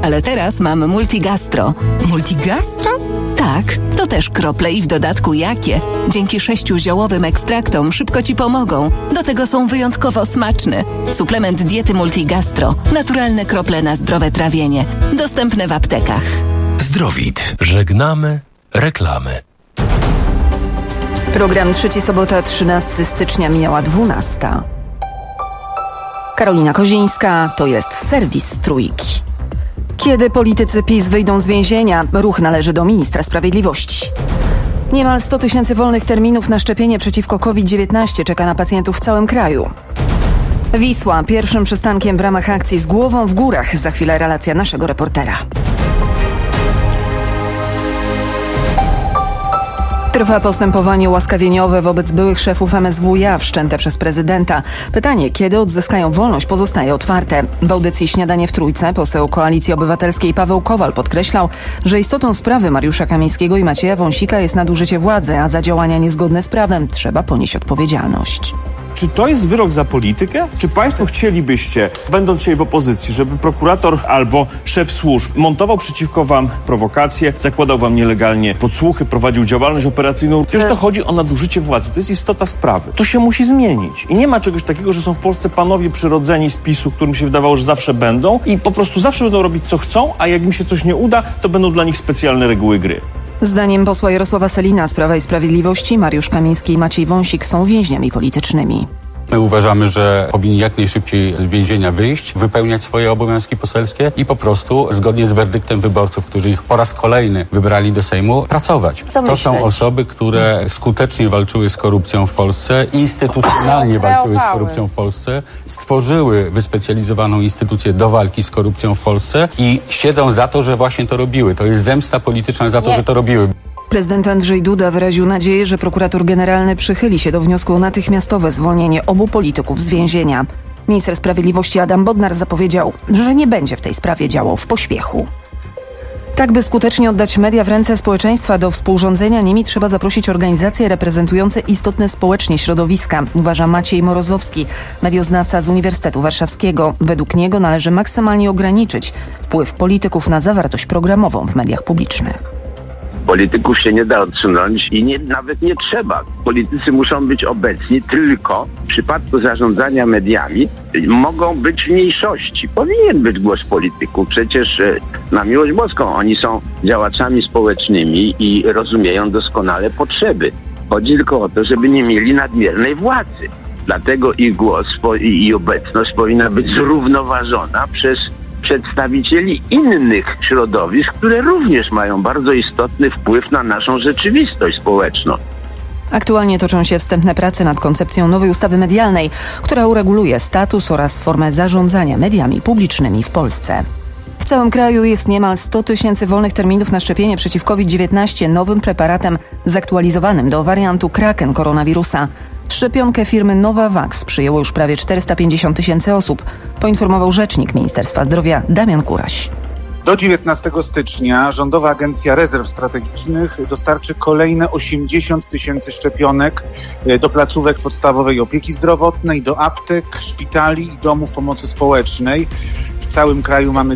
ale teraz mam Multigastro. Multigastro? Tak, to też krople i w dodatku jakie. Dzięki 6 ziołowym ekstraktom szybko Ci pomogą. Do tego są wyjątkowo smaczne. Suplement diety Multigastro. Naturalne krople na zdrowe trawienie. Dostępne w aptekach. Zdrowit. Żegnamy reklamy. Program Trzeci Sobota, 13 stycznia, minęła 12. Karolina Kozińska, to jest serwis Trójki. Kiedy politycy PiS wyjdą z więzienia? Ruch należy do ministra sprawiedliwości. Niemal 100 000 wolnych terminów na szczepienie przeciwko COVID-19 czeka na pacjentów w całym kraju. Wisła, pierwszym przystankiem w ramach akcji Z głową w górach. Za chwilę relacja naszego reportera. Trwa postępowanie ułaskawieniowe wobec byłych szefów MSWiA wszczęte przez prezydenta. Pytanie, kiedy odzyskają wolność, pozostaje otwarte. W audycji Śniadanie w Trójce poseł Koalicji Obywatelskiej Paweł Kowal podkreślał, że istotą sprawy Mariusza Kamińskiego i Macieja Wąsika jest nadużycie władzy, a za działania niezgodne z prawem trzeba ponieść odpowiedzialność. Czy to jest wyrok za politykę? Czy państwo chcielibyście, będąc dzisiaj w opozycji, żeby prokurator albo szef służb montował przeciwko wam prowokacje, zakładał wam nielegalnie podsłuchy, prowadził działalność operacyjną? Przecież to chodzi o nadużycie władzy. To jest istota sprawy. To się musi zmienić. I nie ma czegoś takiego, że są w Polsce panowie przyrodzeni z PiS-u, którym się wydawało, że zawsze będą i po prostu zawsze będą robić co chcą, a jak im się coś nie uda, to będą dla nich specjalne reguły gry. Zdaniem posła Jarosława Sellina z Prawa i Sprawiedliwości Mariusz Kamiński i Maciej Wąsik są więźniami politycznymi. My uważamy, że powinni jak najszybciej z więzienia wyjść, wypełniać swoje obowiązki poselskie i po prostu zgodnie z werdyktem wyborców, którzy ich po raz kolejny wybrali do Sejmu, pracować. To są osoby, które skutecznie walczyły z korupcją w Polsce, instytucjonalnie walczyły z korupcją w Polsce, stworzyły wyspecjalizowaną instytucję do walki z korupcją w Polsce i siedzą za to, że właśnie to robiły. To jest zemsta polityczna za to, że to robiły. Prezydent Andrzej Duda wyraził nadzieję, że prokurator generalny przychyli się do wniosku o natychmiastowe zwolnienie obu polityków z więzienia. Minister sprawiedliwości Adam Bodnar zapowiedział, że nie będzie w tej sprawie działał w pośpiechu. Tak, by skutecznie oddać media w ręce społeczeństwa, do współrządzenia nimi trzeba zaprosić organizacje reprezentujące istotne społecznie środowiska, uważa Maciej Morozowski, medioznawca z Uniwersytetu Warszawskiego. Według niego należy maksymalnie ograniczyć wpływ polityków na zawartość programową w mediach publicznych. Polityków się nie da odsunąć i nawet nie trzeba. Politycy muszą być obecni, tylko w przypadku zarządzania mediami mogą być mniejszości. Powinien być głos polityków. Przecież na miłość boską oni są działaczami społecznymi i rozumieją doskonale potrzeby. Chodzi tylko o to, żeby nie mieli nadmiernej władzy. Dlatego ich głos i obecność powinna być zrównoważona przez przedstawicieli innych środowisk, które również mają bardzo istotny wpływ na naszą rzeczywistość społeczną. Aktualnie toczą się wstępne prace nad koncepcją nowej ustawy medialnej, która ureguluje status oraz formę zarządzania mediami publicznymi w Polsce. W całym kraju jest niemal 100 000 wolnych terminów na szczepienie przeciw COVID-19 nowym preparatem zaktualizowanym do wariantu Kraken koronawirusa. Szczepionkę firmy Novavax przyjęło już prawie 450 000 osób, poinformował rzecznik Ministerstwa Zdrowia Damian Kuraś. Do 19 stycznia Rządowa Agencja Rezerw Strategicznych dostarczy kolejne 80 000 szczepionek do placówek podstawowej opieki zdrowotnej, do aptek, szpitali i domów pomocy społecznej. W całym kraju mamy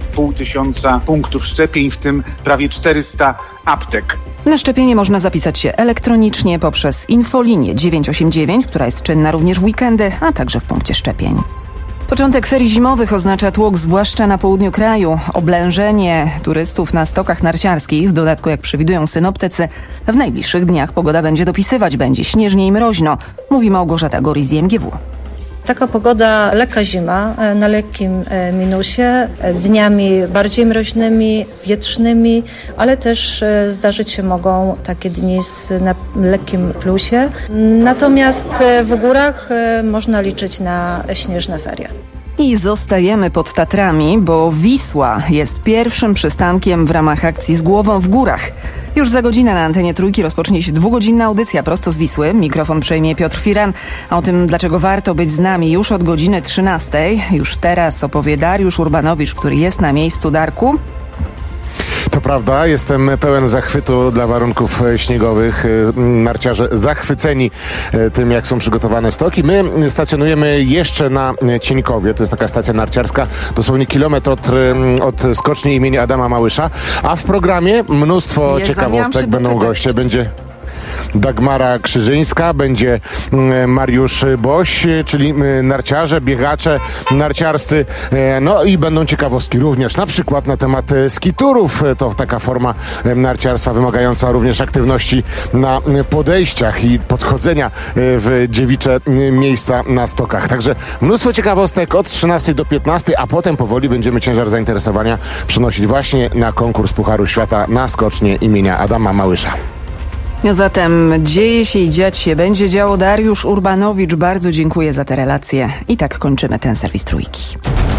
2500 punktów szczepień, w tym prawie 400 aptek. Na szczepienie można zapisać się elektronicznie poprzez infolinię 989, która jest czynna również w weekendy, a także w punkcie szczepień. Początek ferii zimowych oznacza tłok zwłaszcza na południu kraju. Oblężenie turystów na stokach narciarskich, w dodatku jak przewidują synoptycy, w najbliższych dniach pogoda będzie dopisywać, będzie śnieżnie i mroźno, mówi Małgorzata Goris z IMGW. Taka pogoda, lekka zima, na lekkim minusie, dniami bardziej mroźnymi, wietrznymi, ale też zdarzyć się mogą takie dni na lekkim plusie. Natomiast w górach można liczyć na śnieżne ferie. I zostajemy pod Tatrami, bo Wisła jest pierwszym przystankiem w ramach akcji Z głową w górach. Już za godzinę na antenie Trójki rozpocznie się 2-godzinna audycja prosto z Wisły. Mikrofon przejmie Piotr Firan, a o tym, dlaczego warto być z nami już od godziny 13. Już teraz opowie Dariusz Urbanowicz, który jest na miejscu. Darku? To prawda. Jestem pełen zachwytu dla warunków śniegowych. Narciarze zachwyceni tym, jak są przygotowane stoki. My stacjonujemy jeszcze na Cieńkowie. To jest taka stacja narciarska, dosłownie kilometr od skoczni imienia Adama Małysza. A w programie mnóstwo ciekawostek. Będą goście. Będzie Dagmara Krzyżyńska, będzie Mariusz Boś, czyli narciarze, biegacze narciarscy. No i będą ciekawostki również, na przykład na temat skiturów. To taka forma narciarstwa wymagająca również aktywności na podejściach i podchodzenia w dziewicze miejsca na stokach. Także mnóstwo ciekawostek od 13 do 15, a potem powoli będziemy ciężar zainteresowania przenosić właśnie na konkurs Pucharu Świata na skocznie imienia Adama Małysza. Zatem dzieje się i dziać się będzie działo. Dariusz Urbanowicz, bardzo dziękuję za te relacje. I tak kończymy ten serwis Trójki.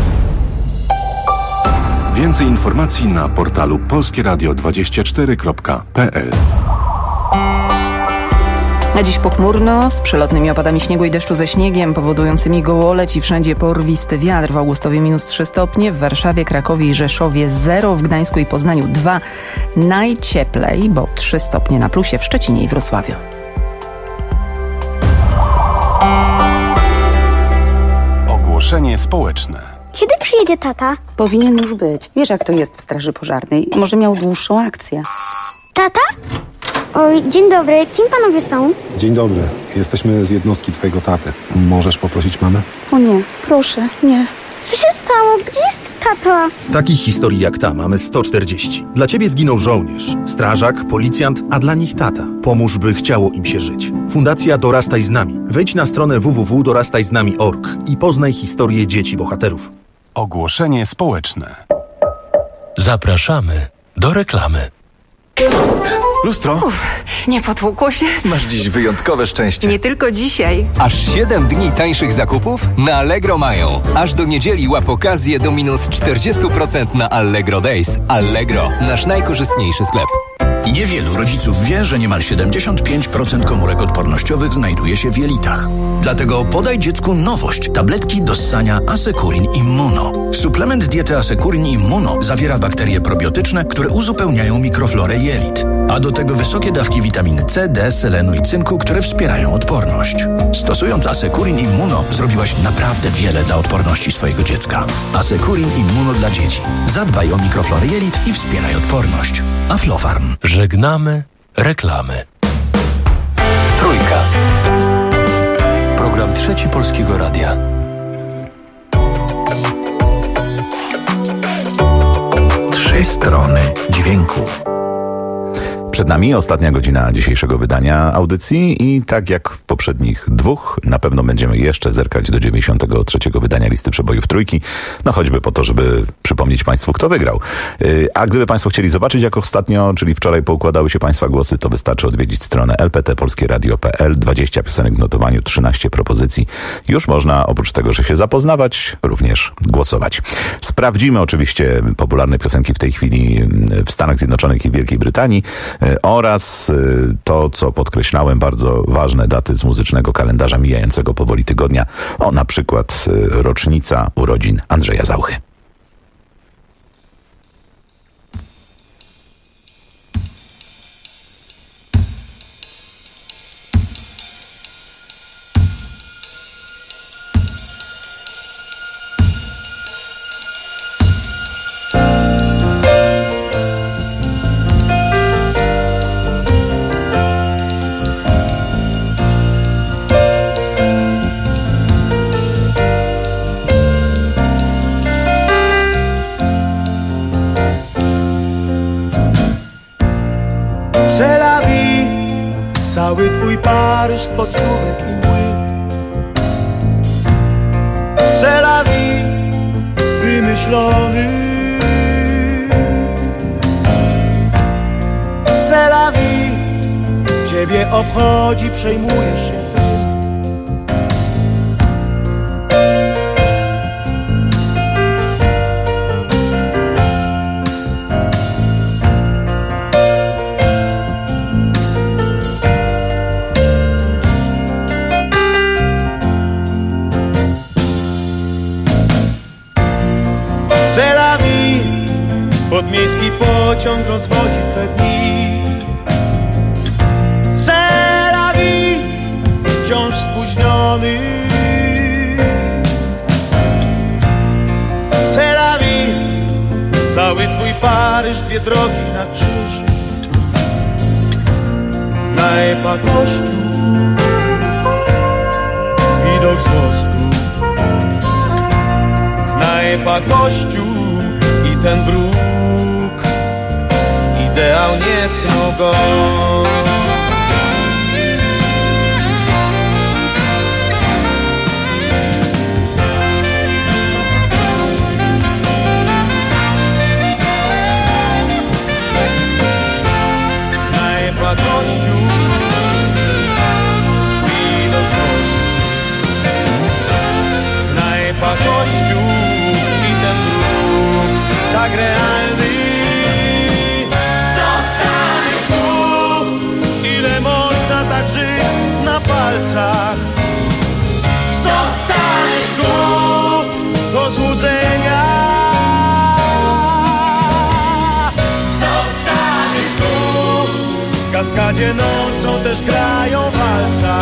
Więcej informacji na portalu polskieradio24.pl. A dziś pochmurno, z przelotnymi opadami śniegu i deszczu ze śniegiem, powodującymi gołoleć i wszędzie porwisty wiatr. W Augustowie -3 stopnie, w Warszawie, Krakowie i Rzeszowie 0, w Gdańsku i Poznaniu 2. Najcieplej, bo 3 stopnie na plusie w Szczecinie i Wrocławiu. Ogłoszenie społeczne. Kiedy przyjedzie tata? Powinien już być. Wiesz, jak to jest w straży pożarnej. Może miał dłuższą akcję. Tata? Oj, dzień dobry. Kim panowie są? Dzień dobry. Jesteśmy z jednostki twojego taty. Możesz poprosić mamę? O nie, proszę, nie. Co się stało? Gdzie jest tata? Takich historii jak ta mamy 140. Dla ciebie zginął żołnierz, strażak, policjant, a dla nich tata. Pomóż, by chciało im się żyć. Fundacja Dorastaj z nami. Wejdź na stronę www.dorastajznami.org i poznaj historię dzieci bohaterów. Ogłoszenie społeczne. Zapraszamy do reklamy. Lustro? Nie potłukło się? Masz dziś wyjątkowe szczęście. Nie tylko dzisiaj. Aż 7 dni tańszych zakupów na Allegro mają. Aż do niedzieli łap okazję do -40% na Allegro Days. Allegro, nasz najkorzystniejszy sklep. Niewielu rodziców wie, że niemal 75% komórek odpornościowych znajduje się w jelitach. Dlatego podaj dziecku nowość. Tabletki do ssania Asekurin Immuno. Suplement diety Asekurin Immuno zawiera bakterie probiotyczne, które uzupełniają mikroflorę jelit. A do tego wysokie dawki witaminy C, D, selenu i cynku, które wspierają odporność. Stosując Asekurin Immuno zrobiłaś naprawdę wiele dla odporności swojego dziecka. Asekurin Immuno dla dzieci. Zadbaj o mikroflorę jelit i wspieraj odporność. Aflofarm. Żegnamy reklamy. Trójka. Program Trzeci Polskiego Radia. Trzy strony dźwięku. Przed nami ostatnia godzina dzisiejszego wydania audycji i tak jak w poprzednich dwóch, na pewno będziemy jeszcze zerkać do 93. wydania listy przebojów Trójki, no choćby po to, żeby przypomnieć Państwu, kto wygrał. A gdyby Państwo chcieli zobaczyć, jak ostatnio, czyli wczoraj poukładały się Państwa głosy, to wystarczy odwiedzić stronę lptpolskieradio.pl, 20 piosenek w notowaniu, 13 propozycji. Już można, oprócz tego, że się zapoznawać, również głosować. Sprawdzimy oczywiście popularne piosenki w tej chwili w Stanach Zjednoczonych i Wielkiej Brytanii, oraz to, co podkreślałem, bardzo ważne daty z muzycznego kalendarza mijającego powoli tygodnia. O, na przykład rocznica urodzin Andrzeja Zauchy. Cały twój Paryż z pocztówek i mły. C'est la vie wymyślony. C'est la vie ciebie obchodzi, przejmujesz się. Podmiejski pociąg rozwozi twe dni. C'est la vie, wciąż spóźniony. C'est la vie, cały twój Paryż, dwie drogi na krzyż. Na EPA kościół, widok z mostu. Na EPA kościół i ten bruk, ideał nie tknął go. Na EPA kościół, widok z mostu. Na EPA kościół i ten bruk, tak realny. Zostaniesz tu, ile można tak żyć na palcach. Zostaniesz tu, do złudzenia. Zostaniesz tu, w kaskadzie nocą też grają walca.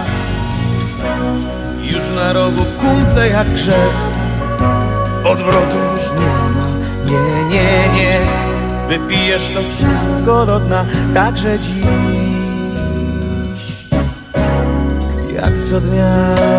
Już na rogu kumple jak grzech, odwrotu już nie ma. Nie, nie, nie, wypijesz to wszystko do dna, także dziś, jak co dnia.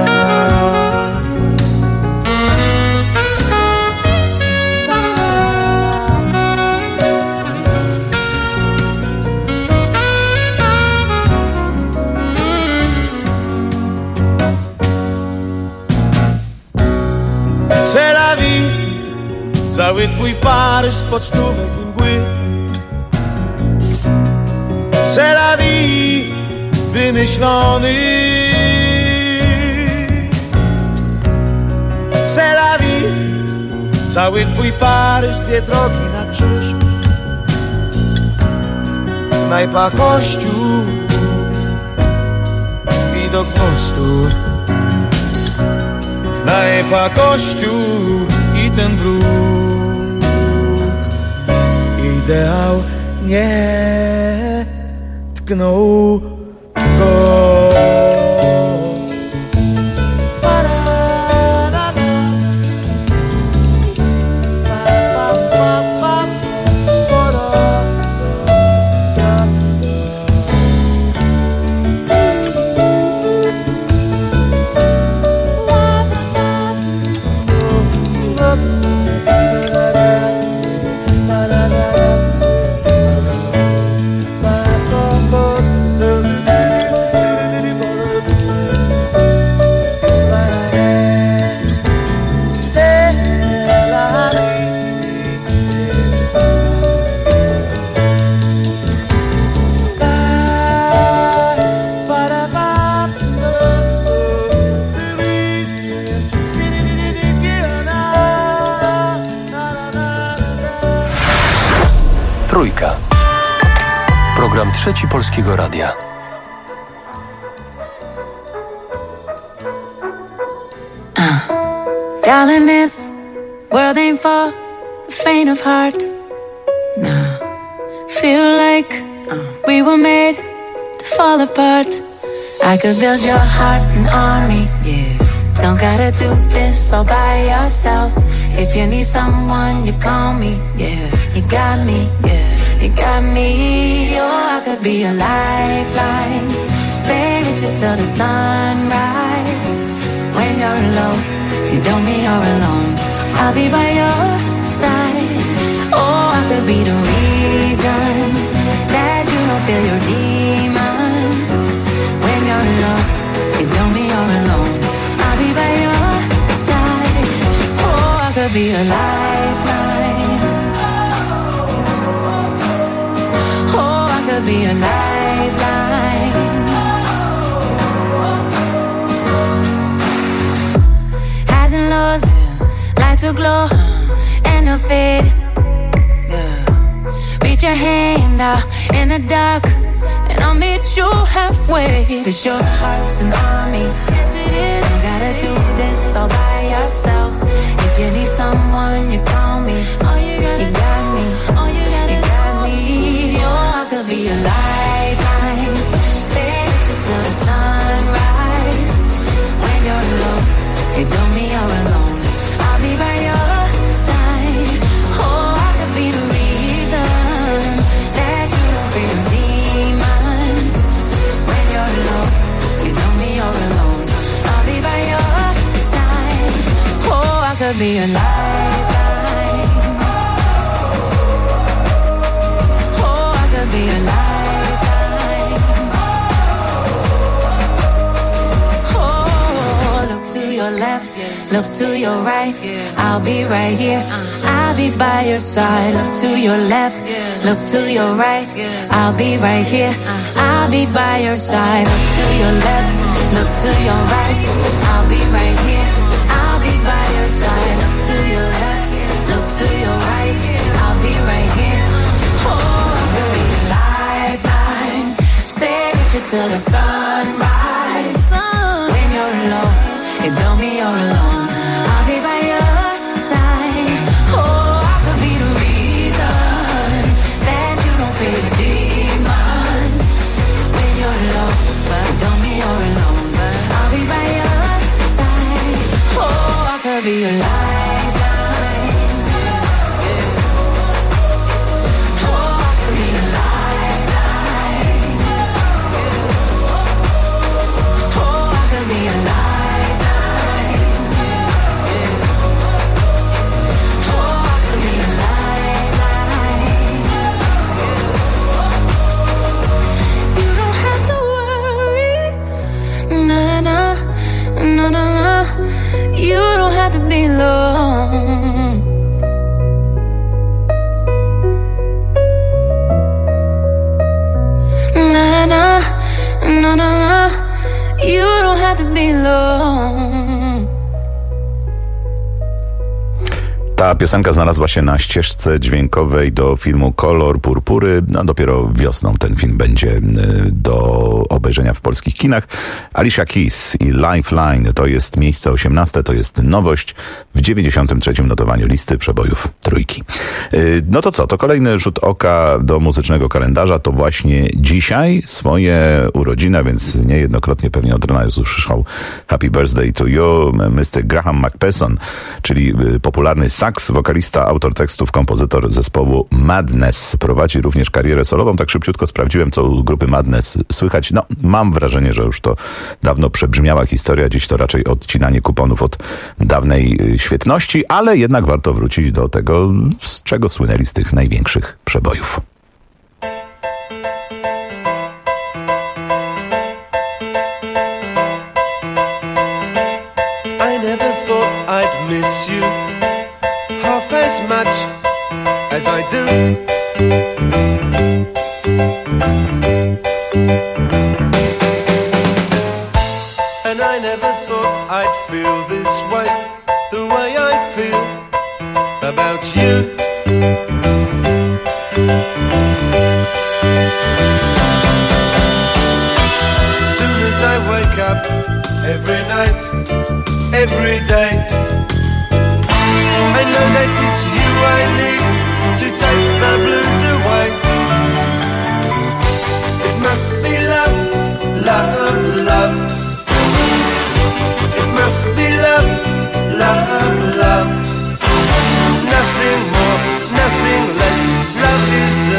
C'est la vie, cały twój Paryż z pocztówek i mgły. C'est la vie, wymyślony. C'est la vie, cały twój Paryż, dwie drogi na krzyż. Knajpa kościół, widok z mostu. Knajpa kościół i ten bruk, ideał nie tknął go. Trójka. Program Trzeci Polskiego Radia. Darling, this world ain't for the faint of heart. Nah, feel like we were made to fall apart. I could build your heart an army, yeah. Don't gotta do this all by yourself. If you need someone, you call me, yeah. You got me, yeah. You got me, oh, I could be a lifeline. Stay with you till the sunrise. When you're alone, you don't mean you're alone. I'll be by your side. Oh, I could be the reason that you don't feel your demons. When you're alone, you don't mean you're alone. I'll be by your side. Oh, I could be a lifeline. Oh, I could be a lifeline. Highs and lows, lights will glow and they'll fade. Reach your hand out in the dark and I'll meet you halfway. 'Cause your heart's an army. Yes, it is. You gotta do this all by yourself. If you need someone, you call me. You got me. could be a lifeline. Oh, I could be a lifeline. Oh, look to your left, look to your right. I'll be right here. I'll be by your side. Look to your left, look to your right. I'll be right here. I'll be by your side. Look to your left, look to your right. I'll be right here. I'll be by your side. Look to your left, look to your right. I'll be right here. Oh, I could be a lifeline. Stay with you till the sunrise. When you're alone, you tell me you're alone. I'll be by your side. Oh, I could be the reason that you don't feel the demons. When you're alone, but don't be you're alone. But I'll be by your side. Oh, I could be a lifeline. Oh, I could be a lifeline. Oh, I could be a lifeline. Oh, I could be a lifeline. You don't have to worry. Nah, nah, nah, nah, nah. You don't have to be alone. Nah, nah, nah, nah, nah. You don't have to be alone. Ta piosenka znalazła się na ścieżce dźwiękowej do filmu Kolor Purpury. No, dopiero wiosną ten film będzie do obejrzenia w polskich kinach. Alicia Keys i Lifeline to jest miejsce 18, to jest nowość w 93. notowaniu listy przebojów trójki. No to co? To kolejny rzut oka do muzycznego kalendarza. To właśnie dzisiaj swoje urodziny, więc niejednokrotnie pewnie od rana już usłyszał Happy Birthday to You, Mr. Graham McPherson, czyli popularny saks, wokalista, autor tekstów, kompozytor zespołu Madness. Prowadzi również karierę solową. Tak szybciutko sprawdziłem, co u grupy Madness słychać. No, mam wrażenie, że już to dawno przebrzmiała historia. Dziś to raczej odcinanie kuponów od dawnej świetności, ale jednak warto wrócić do tego, z czego słynęli z tych największych przebojów. I never thought I'd miss you half as much as I do. And I never thought I'd feel this way, the way I feel about you. As soon as I wake up, every night, every day, I know that it's you I need to take the blues away. It must be love, love, love. It must be love, love, love. Nothing more, nothing less. Love is the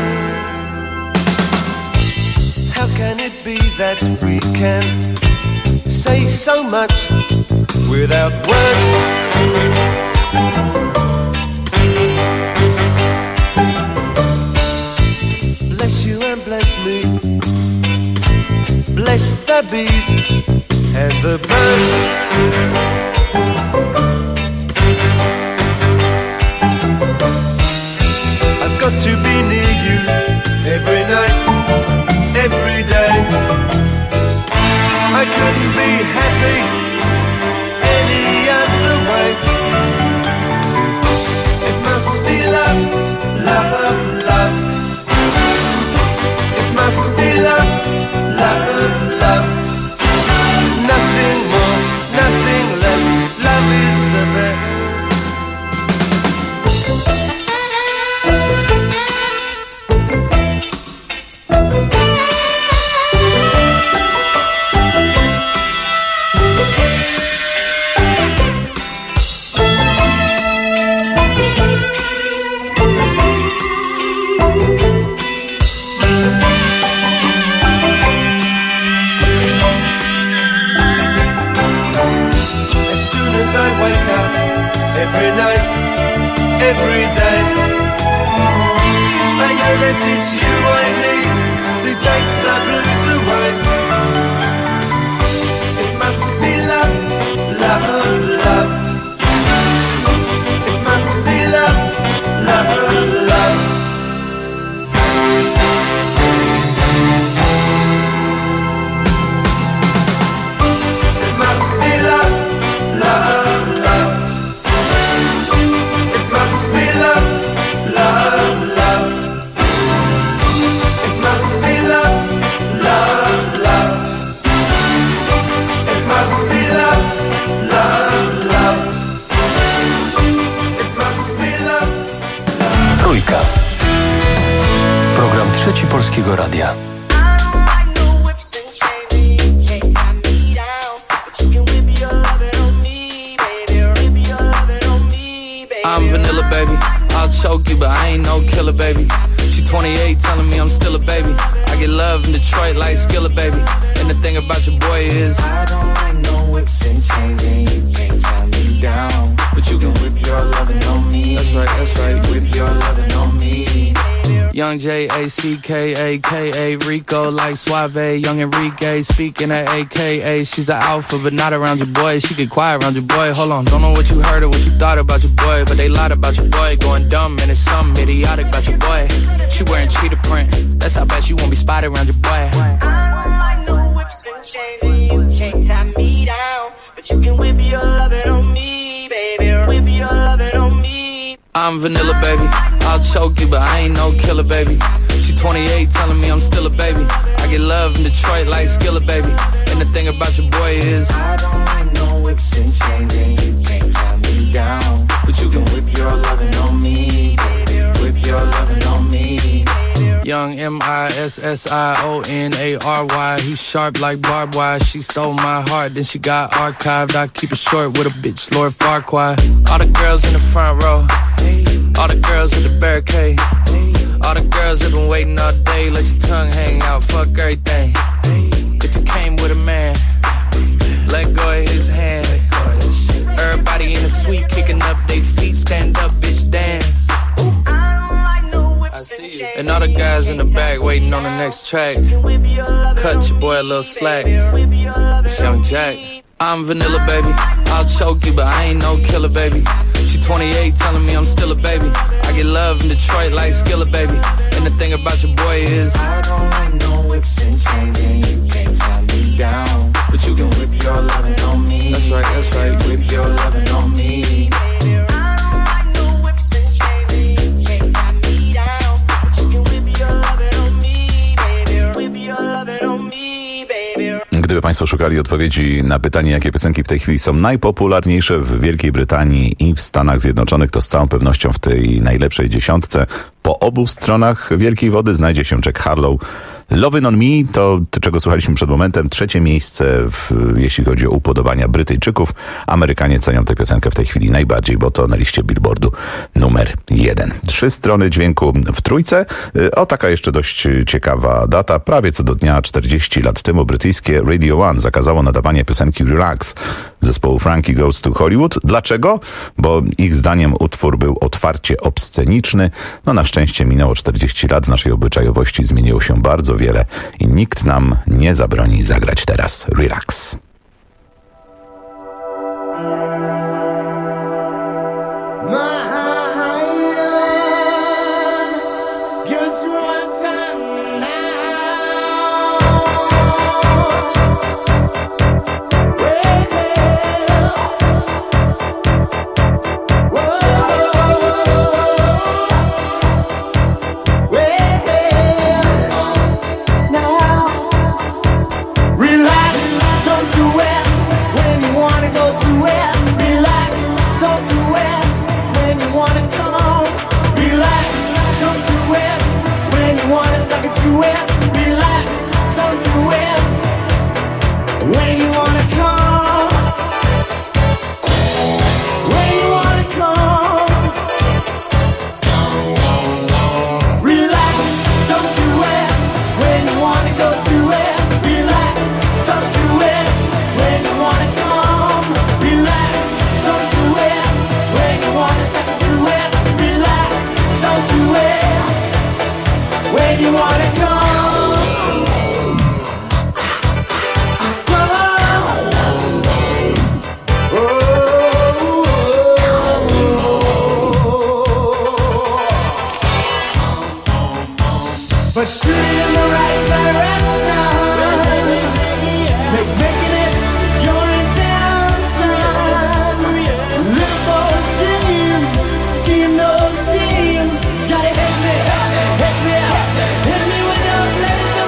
best. How can it be that we can say so much without words? Bless you and bless me. Bless the bees and the birds. I've got to be near you every night, every day. I couldn't be happy any other way. It must be love, love, love. It must be love, love, love. Nothing more, nothing less. Love is the best. it's you I need to take the blues away. It must be love, love, love. It must be love, love, love. It must be love, love, love. It must be love, love, love. It must be love, love, love. It must be love, love, love. It must be love. Trójka. Program Trzeci Polskiego Radia. I'm vanilla, baby. I'll choke you, but I ain't no killer, baby. She 28, telling me I'm still a baby. I get love in Detroit like Skillet, baby. And the thing about your boy is I don't like no whips and chains, and you can't tie me down. But you can whip your lovin' on me. That's right, whip your lovin' on me. Young J-A-C-K-A-K-A, Rico like Suave, Young Enrique, speaking at AKA. She's an alpha, but not around your boy. She get quiet around your boy. Hold on, don't know what you heard or what you thought about your boy, but they lied about your boy. Going dumb, and it's something idiotic about your boy. She wearing cheetah print, that's how bad she won't be spotted around your boy. I don't like no whips and chains, and you can't tie me down. But you can whip your lovin' on me, baby. Whip your lovin' on me. I'm vanilla, baby. I'll choke you, but I ain't no killer, baby. She 28, telling me I'm still a baby. I get love in Detroit like Skillet, baby. And the thing about your boy is I don't like no whips and chains, and you can't tie me down. But you can whip your lovin' on me, baby. Whip your lovin' on me. Young M-I-S-S-I-O-N-A-R-Y. He's sharp like barbed wire. She stole my heart, then she got archived. I keep it short with a bitch, Lord Farquaad. All the girls in the front row, all the girls at the barricade, all the girls have been waiting all day. Let your tongue hang out, fuck everything. If you came with a man, let go of his hand. Everybody in the suite kicking up their feet. Stand up, bitch, dance. And all the guys in the back waiting on the next track. Cut your boy a little slack. It's Young Jack. I'm vanilla, baby. I'll choke you, but I ain't no killer, baby. She 28, telling me I'm still a baby. I get love in Detroit like Skillet, baby. And the thing about your boy is I don't like no whips and chains, and you can't tie me down. But you can whip your lovin' on me. That's right, whip your lovin' on me. Gdyby Państwo szukali odpowiedzi na pytanie, jakie piosenki w tej chwili są najpopularniejsze w Wielkiej Brytanii i w Stanach Zjednoczonych, to z całą pewnością w tej najlepszej dziesiątce po obu stronach Wielkiej Wody znajdzie się Jack Harlow. Lovin' on Me to, czego słuchaliśmy przed momentem, trzecie miejsce, jeśli chodzi o upodobania Brytyjczyków. Amerykanie cenią tę piosenkę w tej chwili najbardziej, bo to na liście Billboardu numer 1. 3 strony dźwięku w trójce. O, taka jeszcze dość ciekawa data. Prawie co do dnia 40 lat temu brytyjskie Radio One zakazało nadawania piosenki Relax zespołu Frankie Goes to Hollywood. Dlaczego? Bo ich zdaniem utwór był otwarcie obsceniczny. No na szczęście minęło 40 lat, w naszej obyczajowości zmieniło się bardzo wiele i nikt nam nie zabroni zagrać teraz Relax. Relax, don't do it when you wanna go to it. Relax. but shoot it in the right direction. Making it your intention. Live those dreams, scheme those schemes. Gotta hit me, hit me, hit me with those laser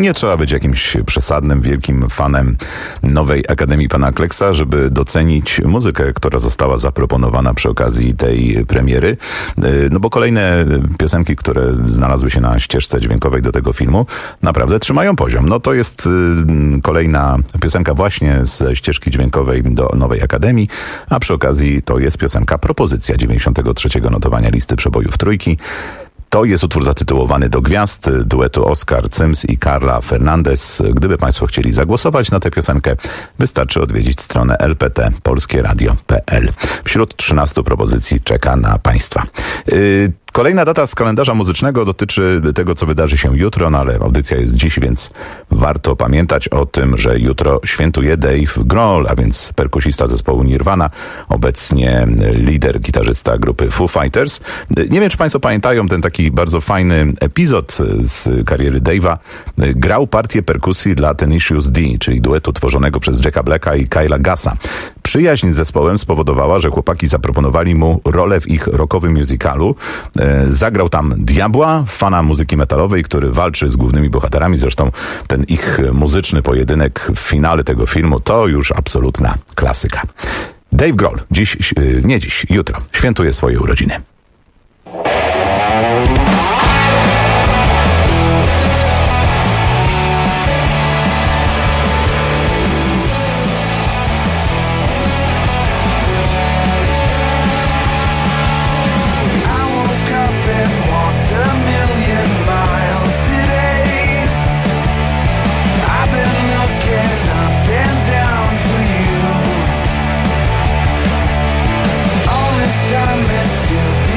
Nie trzeba być jakimś przesadnym, wielkim fanem Nowej Akademii pana Kleksa, żeby docenić muzykę, która została zaproponowana przy okazji tej premiery. No bo kolejne piosenki, które znalazły się na ścieżce dźwiękowej do tego filmu, naprawdę trzymają poziom. No to jest kolejna piosenka właśnie ze ścieżki dźwiękowej do Nowej Akademii, a przy okazji to jest piosenka Propozycja 93. notowania listy przebojów trójki. To jest utwór zatytułowany Do gwiazd duetu Oskar Cyms i Carla Fernandez. Gdyby Państwo chcieli zagłosować na tę piosenkę, wystarczy odwiedzić stronę lpt.polskieradio.pl. Wśród 13 propozycji czeka na Państwa. Kolejna data z kalendarza muzycznego dotyczy tego, co wydarzy się jutro, no ale audycja jest dziś, więc warto pamiętać o tym, że jutro świętuje Dave Grohl, a więc perkusista zespołu Nirvana, obecnie lider, gitarzysta grupy Foo Fighters. Nie wiem, czy Państwo pamiętają ten taki bardzo fajny epizod z kariery Dave'a. Grał partię perkusji dla Tenacious D, czyli duetu tworzonego przez Jacka Blacka i Kyla Gassa. Przyjaźń z zespołem spowodowała, że chłopaki zaproponowali mu rolę w ich rockowym musicalu. Zagrał tam diabła, fana muzyki metalowej, który walczy z głównymi bohaterami. Zresztą ten ich muzyczny pojedynek w finale tego filmu to już absolutna klasyka. Dave Grohl jutro świętuje swoje urodziny. Still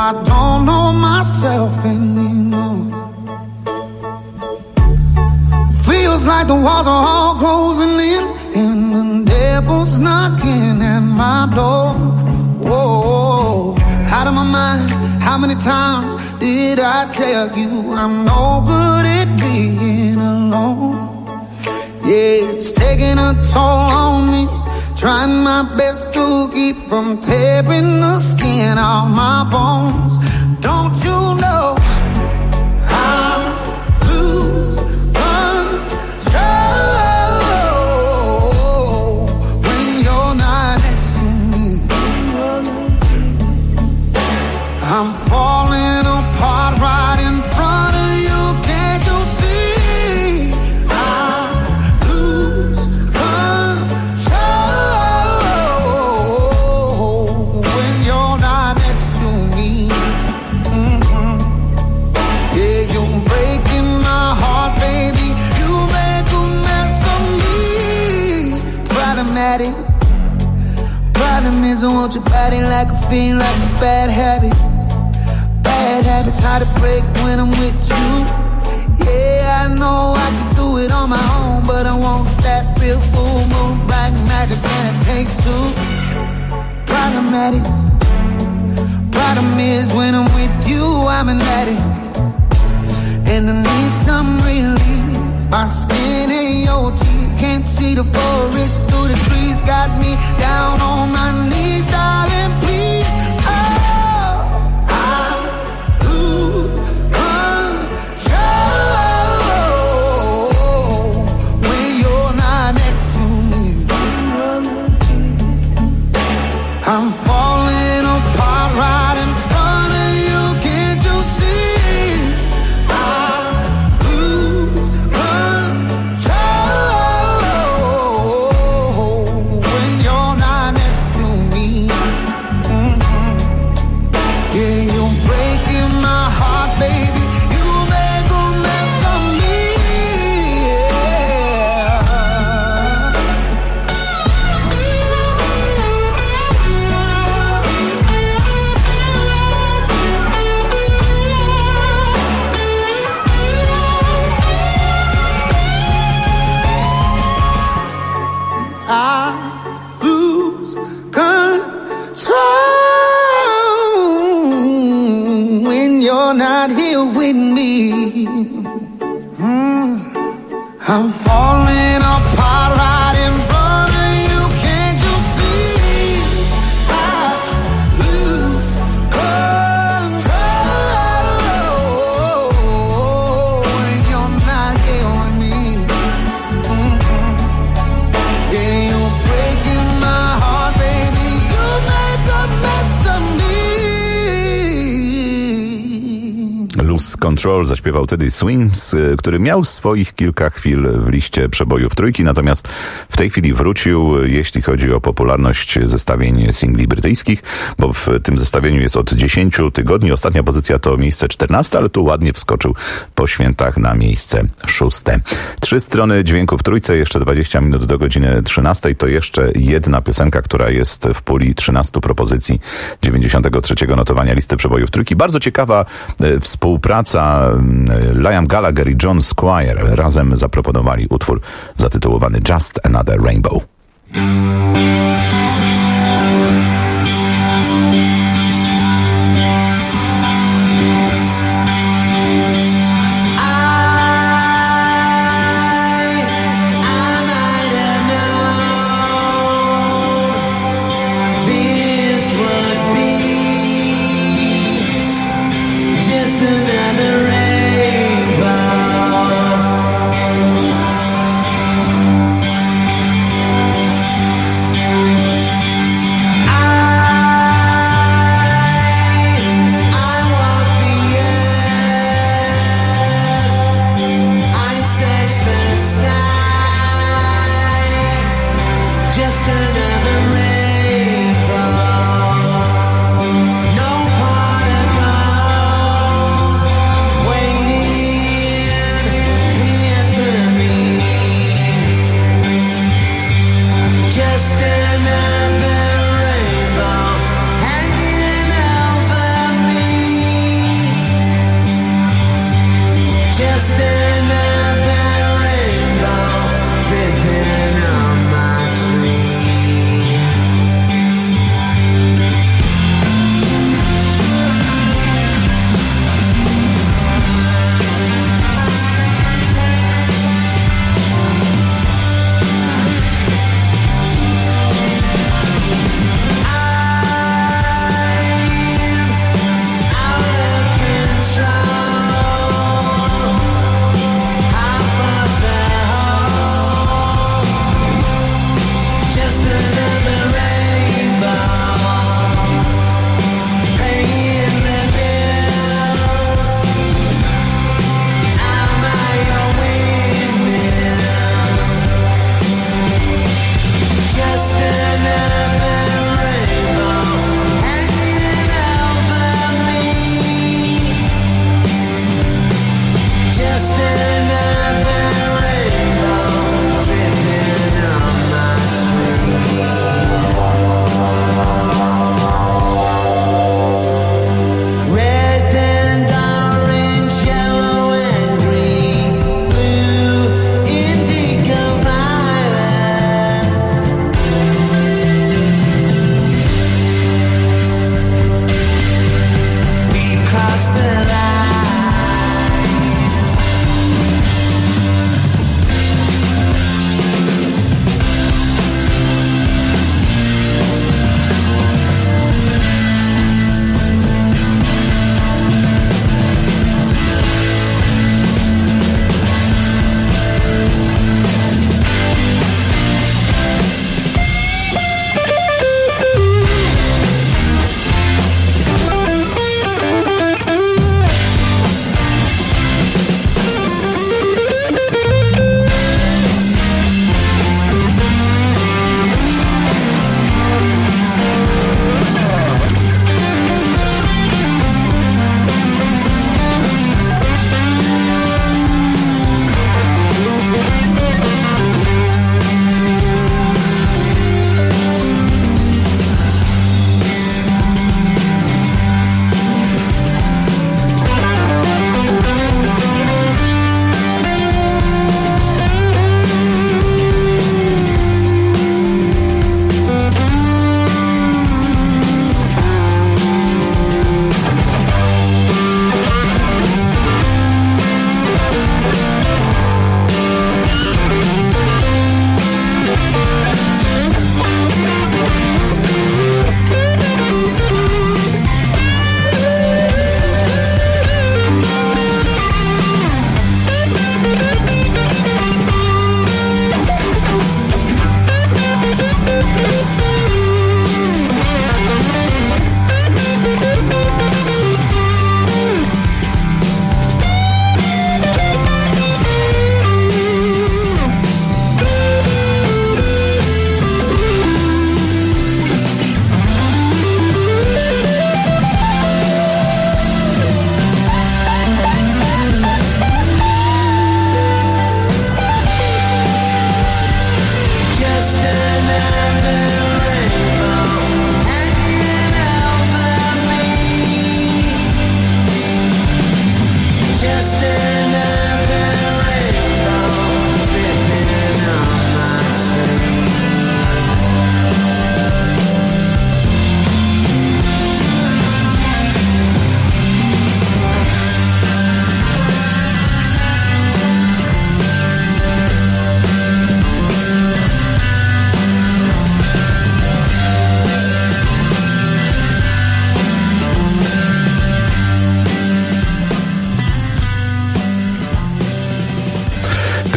I don't know myself anymore. Feels like the walls are all closing in, and the devil's knocking at my door. Whoa, out of my mind, how many times did I tell you I'm no good at being alone? Yeah, it's taking a toll on me, trying my best to keep from tearing the skin off my bones. Don't you know I'm lose control when you're not next to me? I'm falling apart right in front of you. Can't you see? I lose control when you're not next to me. Yeah, you're breaking my heart, baby. You make a mess of me. Problematic. Problem is I want your body like a fiend, like a bad habit. Bad habits hard to break when I'm with you. Yeah, I know I can do it on my own, but I want that real full moon, black magic, and it takes two. Problematic. Problem is when I'm with you, I'm an addict, and I need some relief. My skin and your teeth, can't see the forest through the trees. Got me down on my knees, darling, please. Oh, I lose control when you're not next to me. I'm falling apart right in front of you. Can't you see? I lose control when you're not next to me. Yeah, you're breaking my heart, baby. You make a mess of me. I lose control when you're not here with me. I'm falling apart right in front of you. Can't you see? I lose control when you're not here with me. Yeah, you're breaking my heart, baby. You make a mess of me. Lose Control zaśpiewał Teddy Swims, który miał swoich kilka chwil w liście przebojów trójki, natomiast w tej chwili wrócił, jeśli chodzi o popularność zestawień singli brytyjskich, bo w tym zestawieniu jest od 10 tygodni. Ostatnia pozycja to miejsce 14, ale tu ładnie wskoczył po świętach na miejsce 6. 3 strony dźwięku w trójce, jeszcze 20 minut do godziny 13. To jeszcze jedna piosenka, która jest w puli 13 propozycji 93. notowania listy przebojów trójki. Bardzo ciekawa współpraca. Liam Gallagher i John Squire razem zaproponowali utwór zatytułowany Just Another Rainbow.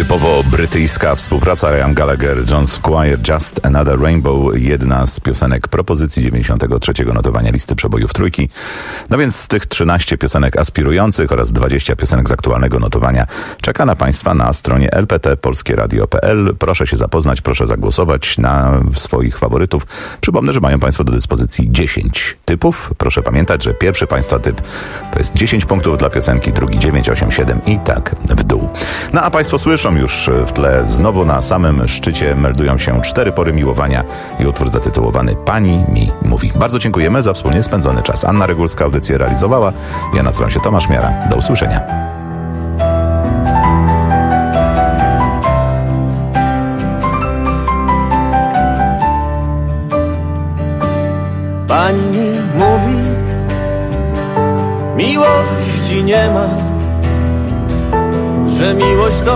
Typowo brytyjska współpraca Liam Gallagher, John Squire, Just Another Rainbow, jedna z piosenek propozycji 93. notowania listy przebojów trójki. No więc z tych 13 piosenek aspirujących oraz 20 piosenek z aktualnego notowania czeka na Państwa na stronie lpt.polskieradio.pl. Proszę się zapoznać, proszę zagłosować na swoich faworytów. Przypomnę, że mają Państwo do dyspozycji 10 typów. Proszę pamiętać, że pierwszy Państwa typ to jest 10 punktów dla piosenki, drugi 9, 8, 7 i tak w dół. No a Państwo słyszą już w tle, znowu na samym szczycie meldują się 4 pory miłowania i utwór zatytułowany Pani mi mówi. Bardzo dziękujemy za wspólnie spędzony czas. Anna Regulska audycję realizowała. Ja nazywam się Tomasz Miara. Do usłyszenia. Pani mi mówi, miłości nie ma, że miłość to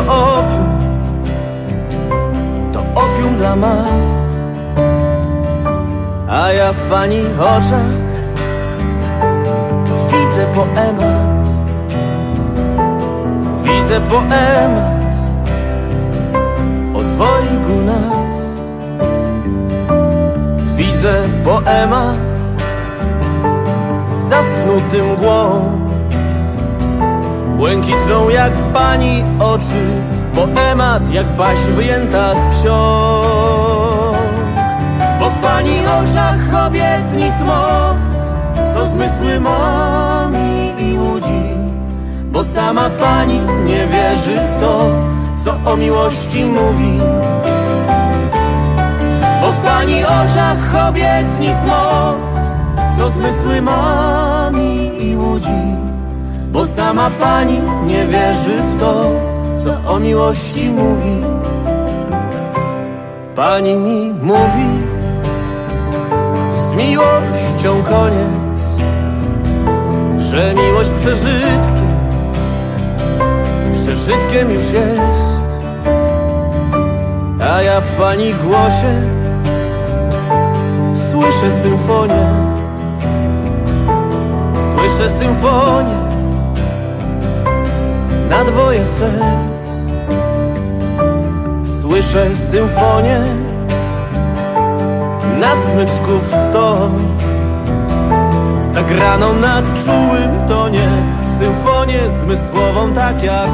opium dla mas. A ja w pani oczach widzę poemat, o dwojgu nas. Widzę poemat z zasnutym mgłą, błękitną jak pani oczy, poemat jak baśń wyjęta z ksiąg. Bo w pani oczach obietnic moc, co zmysły momi i łudzi. Bo sama pani nie wierzy w to, co o miłości mówi. Bo w pani oczach obietnic moc, co zmysły momi i łudzi. Bo sama pani nie wierzy w to, co o miłości mówi. Pani mi mówi, z miłością koniec, że miłość przeżytkiem już jest. A ja w pani głosie słyszę symfonię na dwoje serc. Słyszę symfonię na smyczków 100, zagraną na czułym tonie, symfonię zmysłową tak jak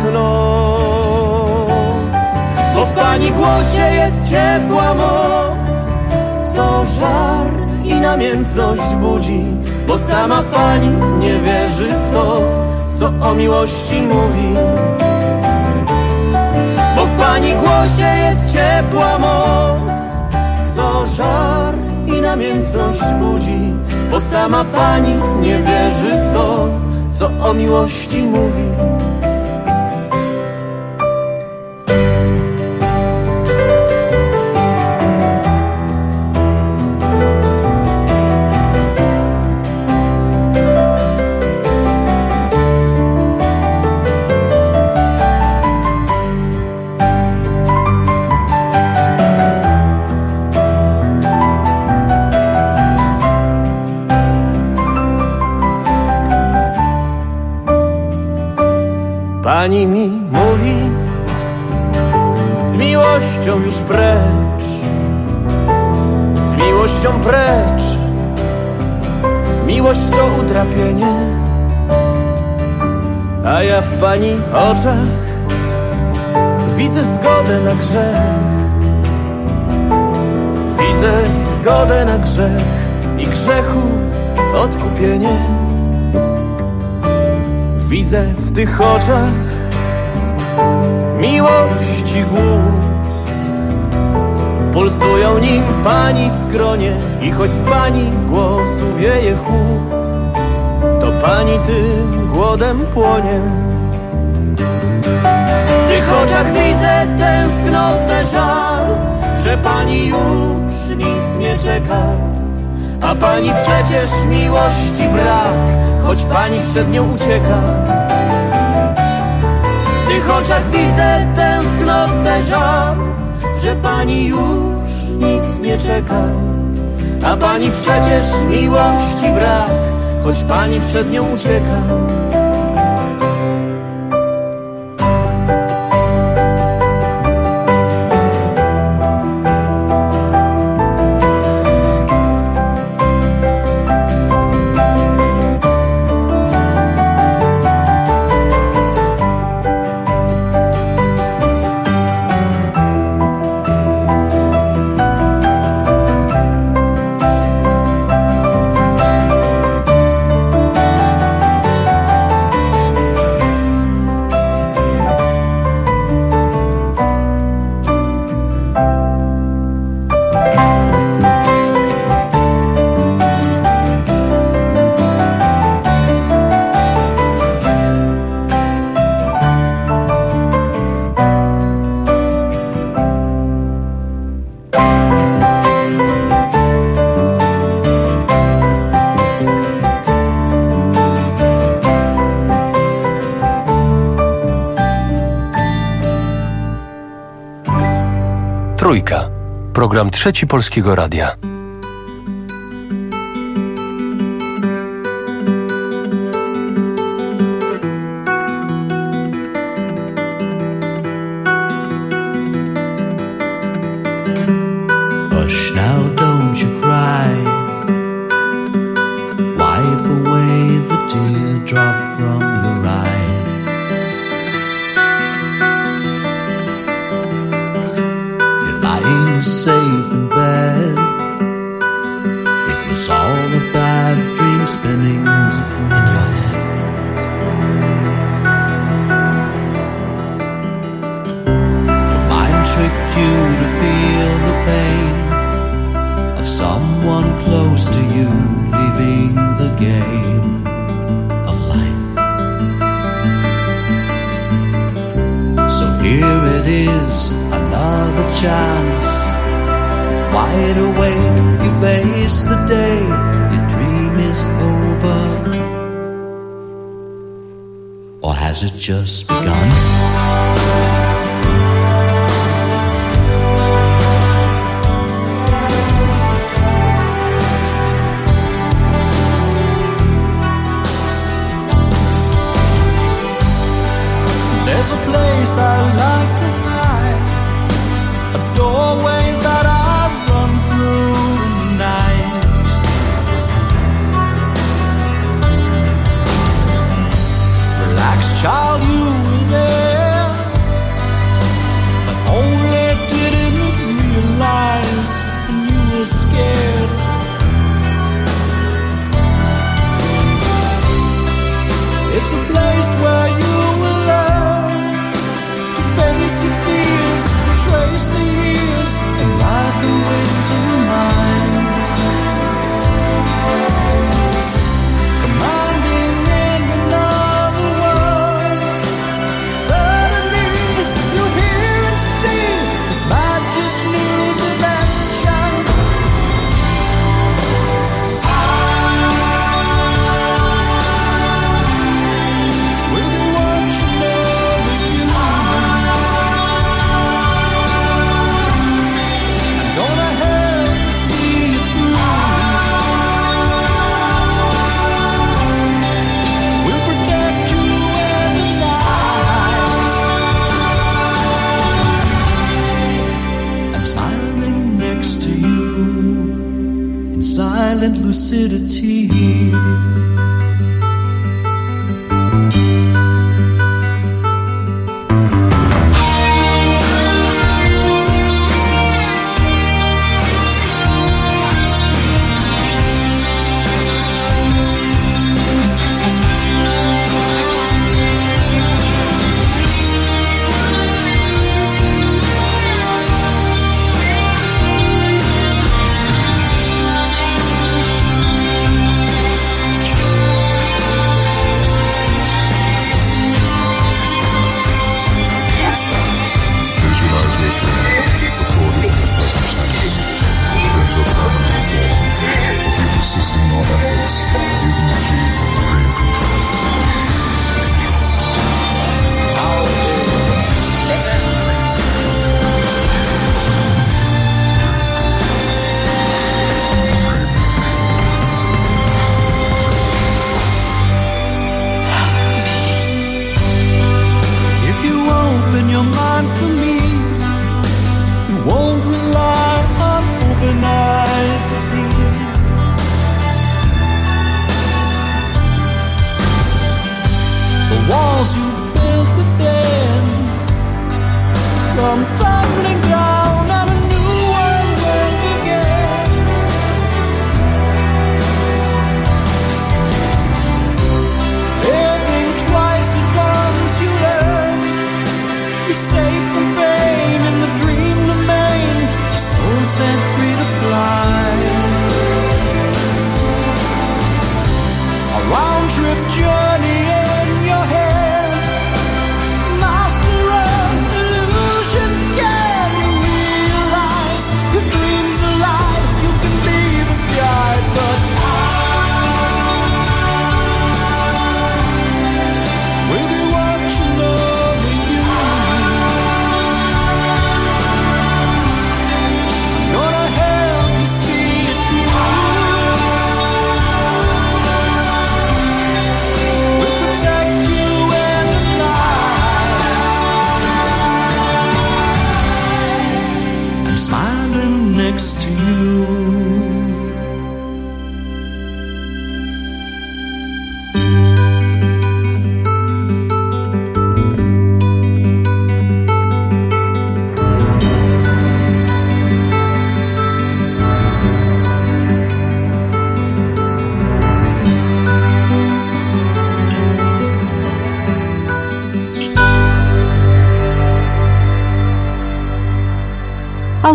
noc. Bo w pani głosie jest ciepła moc, co żar i namiętność budzi. Bo sama pani nie wierzy w to, co o miłości mówi. Bo w pani głosie jest ciepła moc, co żar i namiętność budzi. Bo sama pani nie wierzy w to, co o miłości mówi. Pani mi mówi, z miłością już precz, z miłością precz. Miłość to utrapienie, a ja w pani oczach widzę zgodę na grzech. Widzę zgodę na grzech i grzechu odkupienie. Widzę w tych oczach miłości głód, pulsują nim pani skronie i choć z pani głosu wieje chłód, to pani tym głodem płonie. W tych oczach widzę tęsknotę, żal, że pani już nic nie czeka, a pani przecież miłości brak, choć pani przed nią ucieka. W tych oczach widzę tęsknotę, żal, że pani już nic nie czeka, a pani przecież miłości brak, choć pani przed nią ucieka. Trójka. Program Trzeci Polskiego Radia. Hush now, don't you cry. Wipe away the teardrop from your eye. You're lying safe in bed. It was all a bad dream spinning in your head. Your mind tricked you to feel the pain of someone close to you leaving the game of life. So here it is, another chance. Wide awake, you face the day, your dream is over. Or has it just begun? There's a place I like to hide, a doorway that I run through the night. Relax, child, you were there, but only didn't realize when you were scared. It's a place where you will learn to face your fears, trace the years, and ride the winds of your mind. Commanding in another world, suddenly you hear and see this magic new dimension. We'll be watching over you. I'm gonna help you see it through. We'll protect you in the night. I'm smiling next to you in silent lucidity.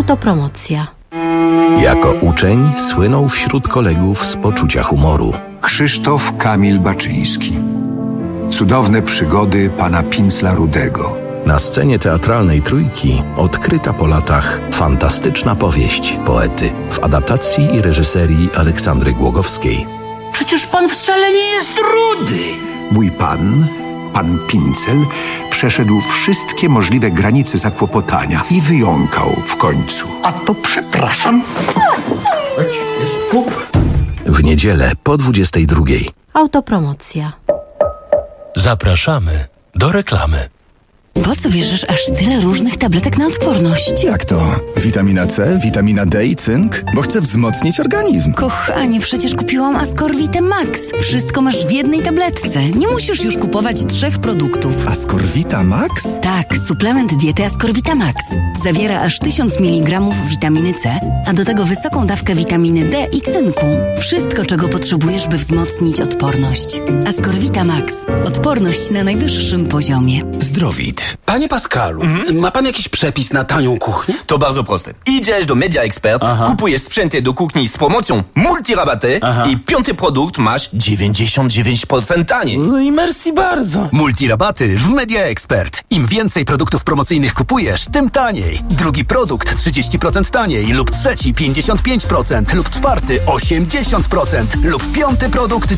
Autopromocja. Jako uczeń słynął wśród kolegów z poczucia humoru. Krzysztof Kamil Baczyński. Cudowne przygody pana Pincla Rudego. Na scenie teatralnej Trójki odkryta po latach fantastyczna powieść poety w adaptacji i reżyserii Aleksandry Głogowskiej. Przecież pan wcale nie jest rudy. Mój pan Pincel, przeszedł wszystkie możliwe granice zakłopotania i wyjąkał w końcu. A to przepraszam. W niedzielę po 22:00. Autopromocja. Zapraszamy do reklamy. Po co bierzesz aż tyle różnych tabletek na odporność? Jak to? Witamina C, witamina D i cynk? Bo chcę wzmocnić organizm. Kochanie, przecież kupiłam Ascorvitę Max. Wszystko masz w jednej tabletce. Nie musisz już kupować 3 produktów. Ascorvita Max? Tak, suplement diety Ascorvita Max. Zawiera aż 1000 mg witaminy C, a do tego wysoką dawkę witaminy D i cynku. Wszystko, czego potrzebujesz, by wzmocnić odporność. Ascorvita Max. Odporność na najwyższym poziomie. Zdrowit. Panie Pascalu, ma pan jakiś przepis na tanią kuchnię? To bardzo proste. Idziesz do Media Expert, kupujesz sprzęty do kuchni z promocją multirabaty i 5. produkt masz 99% taniej. No i merci bardzo. Multirabaty w Media Expert. Im więcej produktów promocyjnych kupujesz, tym taniej. Drugi produkt 30% taniej lub trzeci 55% lub czwarty 80% lub 5. produkt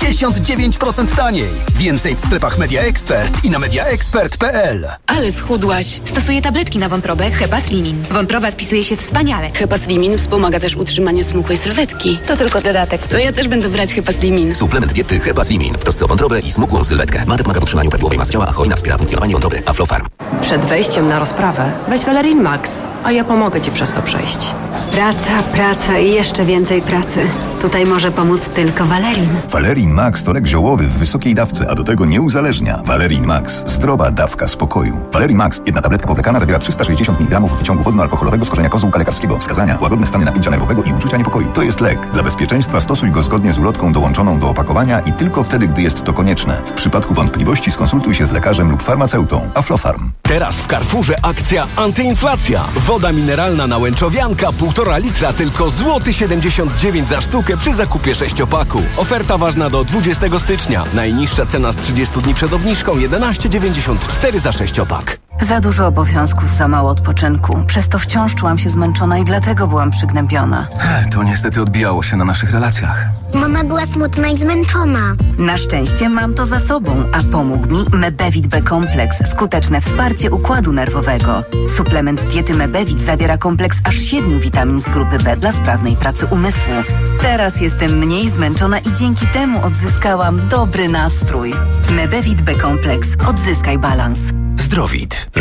99% taniej. Więcej w sklepach Media Expert i na mediaexpert.pl. Ale schudłaś. Stosuję tabletki na wątrobę Hepaslimin. Wątroba spisuje się wspaniale. Hepaslimin wspomaga też utrzymanie smukłej sylwetki. To tylko dodatek. To ja też będę brać Hepaslimin. Suplement diety Hepaslimin w trosce o wątrobę i smukłą sylwetkę. Ma pomaga w utrzymaniu prawidłowej masy ciała, a hojna wspiera funkcjonowanie wątroby. Aflofarm. Przed wejściem na rozprawę weź Valerin Max, a ja pomogę ci przez to przejść. Praca i jeszcze więcej pracy. Tutaj może pomóc tylko Valerin. Valerin Max to lek ziołowy w wysokiej dawce, a do tego nie uzależnia. Valerin Max. Zdrowa dawka spokoju. Valerin Max. Jedna tabletka powlekana zawiera 360 mg wyciągu wodno-alkoholowego z korzenia kozłka lekarskiego. Wskazania: łagodne stany napięcia nerwowego i uczucia niepokoju. To jest lek. Dla bezpieczeństwa stosuj go zgodnie z ulotką dołączoną do opakowania i tylko wtedy, gdy jest to konieczne. W przypadku wątpliwości skonsultuj się z lekarzem lub farmaceutą. Aflofarm. Teraz w Carrefourze akcja antyinflacja. Woda mineralna na Łęczowianka 1,5 litra tylko złoty 79 za sztukę przy zakupie 6-paku. Oferta ważna do 20 stycznia. Najniższa cena z 30 dni przed obniżką 11,94 za 6-pak. Za dużo obowiązków, za mało odpoczynku. Przez to wciąż czułam się zmęczona i dlatego byłam przygnębiona. To niestety odbijało się na naszych relacjach. Mama była smutna i zmęczona. Na szczęście mam to za sobą, a pomógł mi Mebevit B-kompleks. Skuteczne wsparcie układu nerwowego. Suplement diety Mebevit zawiera kompleks aż 7 witamin z grupy B dla sprawnej pracy umysłu. Teraz jestem mniej zmęczona i dzięki temu odzyskałam dobry nastrój. Mebevit B-kompleks. Odzyskaj balans. Zdrowit.